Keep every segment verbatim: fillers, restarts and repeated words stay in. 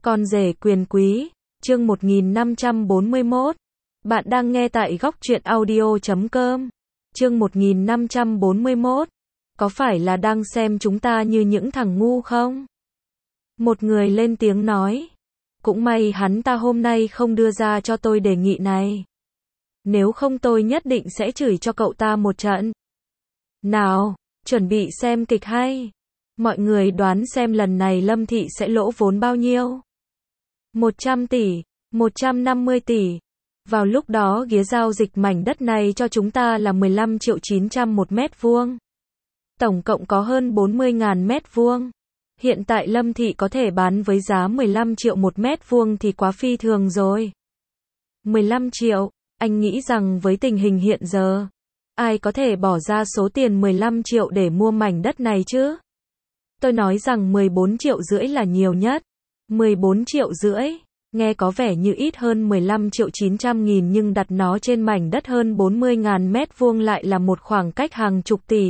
Con rể quyền quý, chương một nghìn năm trăm bốn mươi mốt. Bạn đang nghe tại góc truyện audio chấm com. Chương một nghìn năm trăm bốn mươi mốt. Có phải là đang xem chúng ta như những thằng ngu không? Một người lên tiếng nói. Cũng may hắn ta hôm nay không đưa ra cho tôi đề nghị này. Nếu không tôi nhất định sẽ chửi cho cậu ta một trận. Nào, chuẩn bị xem kịch hay. Mọi người đoán xem lần này Lâm Thị sẽ lỗ vốn bao nhiêu? một trăm tỷ, một trăm năm mươi tỷ. Vào lúc đó ghế giao dịch mảnh đất này cho chúng ta là mười lăm triệu chín trăm một mét vuông. Tổng cộng có hơn bốn mươi nghìn mét vuông. Hiện tại Lâm Thị có thể bán với giá mười lăm triệu một mét vuông thì quá phi thường rồi. mười lăm triệu, anh nghĩ rằng với tình hình hiện giờ, ai có thể bỏ ra số tiền mười lăm triệu để mua mảnh đất này chứ? Tôi nói rằng mười bốn triệu rưỡi là nhiều nhất. mười bốn triệu rưỡi, nghe có vẻ như ít hơn mười lăm triệu chín trăm nghìn nhưng đặt nó trên mảnh đất hơn bốn mươi nghìn mét vuông lại là một khoảng cách hàng chục tỷ.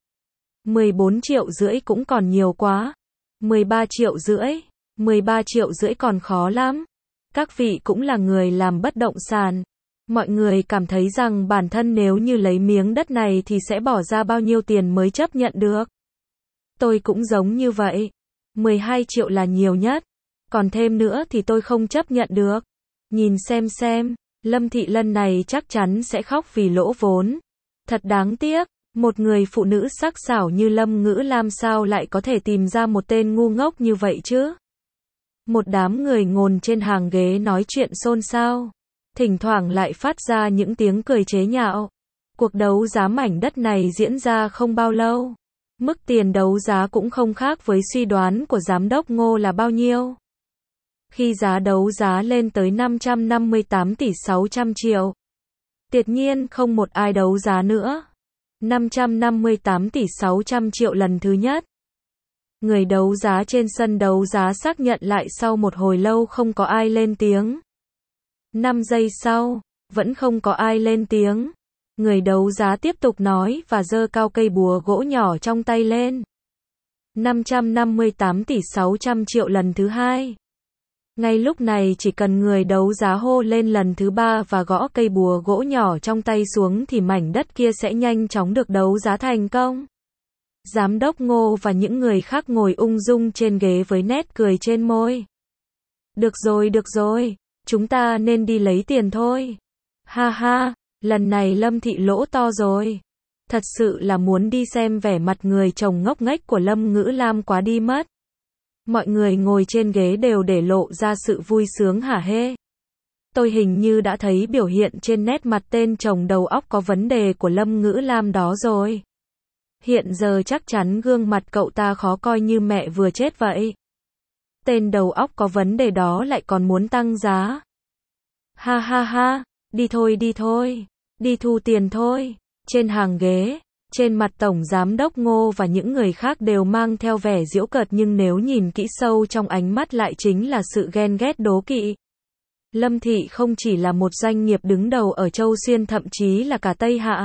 mười bốn triệu rưỡi cũng còn nhiều quá. mười ba triệu rưỡi, mười ba triệu rưỡi còn khó lắm. Các vị cũng là người làm bất động sản. Mọi người cảm thấy rằng bản thân nếu như lấy miếng đất này thì sẽ bỏ ra bao nhiêu tiền mới chấp nhận được? Tôi cũng giống như vậy. mười hai triệu là nhiều nhất. Còn thêm nữa thì tôi không chấp nhận được. Nhìn xem xem, Lâm Thị lần này chắc chắn sẽ khóc vì lỗ vốn. Thật đáng tiếc, một người phụ nữ sắc sảo như Lâm Ngữ Lam sao lại có thể tìm ra một tên ngu ngốc như vậy chứ? Một đám người ngồi trên hàng ghế nói chuyện xôn xao. Thỉnh thoảng lại phát ra những tiếng cười chế nhạo. Cuộc đấu giá mảnh đất này diễn ra không bao lâu. Mức tiền đấu giá cũng không khác với suy đoán của giám đốc Ngô là bao nhiêu. Khi giá đấu giá lên tới năm trăm năm mươi tám tỷ sáu trăm triệu. Tuyệt nhiên không một ai đấu giá nữa. năm trăm năm mươi tám tỷ sáu trăm triệu lần thứ nhất. Người đấu giá trên sân đấu giá xác nhận lại sau một hồi lâu không có ai lên tiếng. năm giây sau, vẫn không có ai lên tiếng. Người đấu giá tiếp tục nói và giơ cao cây búa gỗ nhỏ trong tay lên. năm trăm năm mươi tám tỷ sáu trăm triệu lần thứ hai. Ngay lúc này chỉ cần người đấu giá hô lên lần thứ ba và gõ cây búa gỗ nhỏ trong tay xuống thì mảnh đất kia sẽ nhanh chóng được đấu giá thành công. Giám đốc Ngô và những người khác ngồi ung dung trên ghế với nét cười trên môi. Được rồi, được rồi, chúng ta nên đi lấy tiền thôi. Ha ha, lần này Lâm Thị lỗ to rồi. Thật sự là muốn đi xem vẻ mặt người chồng ngốc nghếch của Lâm Ngữ Lam quá đi mất. Mọi người ngồi trên ghế đều để lộ ra sự vui sướng hả hê. Tôi hình như đã thấy biểu hiện trên nét mặt tên chồng đầu óc có vấn đề của Lâm Ngữ Lam đó rồi. Hiện giờ chắc chắn gương mặt cậu ta khó coi như mẹ vừa chết vậy. Tên đầu óc có vấn đề đó lại còn muốn tăng giá. Ha ha ha, đi thôi đi thôi, đi thu tiền thôi. Trên hàng ghế, trên mặt Tổng Giám đốc Ngô và những người khác đều mang theo vẻ giễu cợt nhưng nếu nhìn kỹ sâu trong ánh mắt lại chính là sự ghen ghét đố kỵ. Lâm Thị không chỉ là một doanh nghiệp đứng đầu ở Châu Xuyên thậm chí là cả Tây Hạ.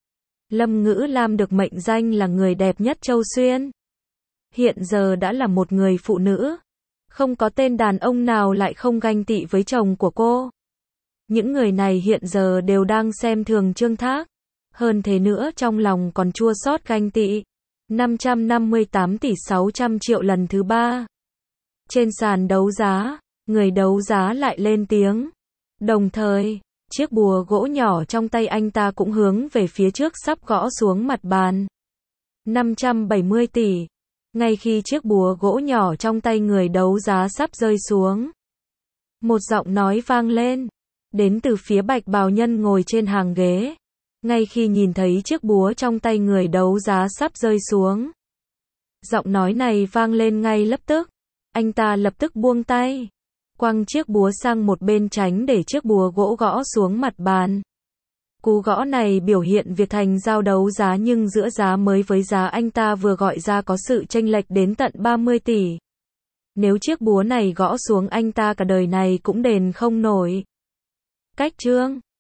Lâm Ngữ Lam được mệnh danh là người đẹp nhất Châu Xuyên. Hiện giờ đã là một người phụ nữ. Không có tên đàn ông nào lại không ganh tị với chồng của cô. Những người này hiện giờ đều đang xem thường Trương Thác. Hơn thế nữa trong lòng còn chua xót ganh tị. năm trăm năm mươi tám tỷ sáu trăm triệu lần thứ ba. Trên sàn đấu giá, người đấu giá lại lên tiếng. Đồng thời, chiếc búa gỗ nhỏ trong tay anh ta cũng hướng về phía trước sắp gõ xuống mặt bàn. năm trăm bảy mươi tỷ. Ngay khi chiếc búa gỗ nhỏ trong tay người đấu giá sắp rơi xuống, một giọng nói vang lên. Đến từ phía bạch bào nhân ngồi trên hàng ghế. Ngay khi nhìn thấy chiếc búa trong tay người đấu giá sắp rơi xuống, giọng nói này vang lên ngay lập tức. Anh ta lập tức buông tay, quăng chiếc búa sang một bên tránh để chiếc búa gỗ gõ xuống mặt bàn. Cú gõ này biểu hiện việc thành giao đấu giá nhưng giữa giá mới với giá anh ta vừa gọi ra có sự chênh lệch đến tận ba mươi tỷ. Nếu chiếc búa này gõ xuống anh ta cả đời này cũng đền không nổi. Cách chương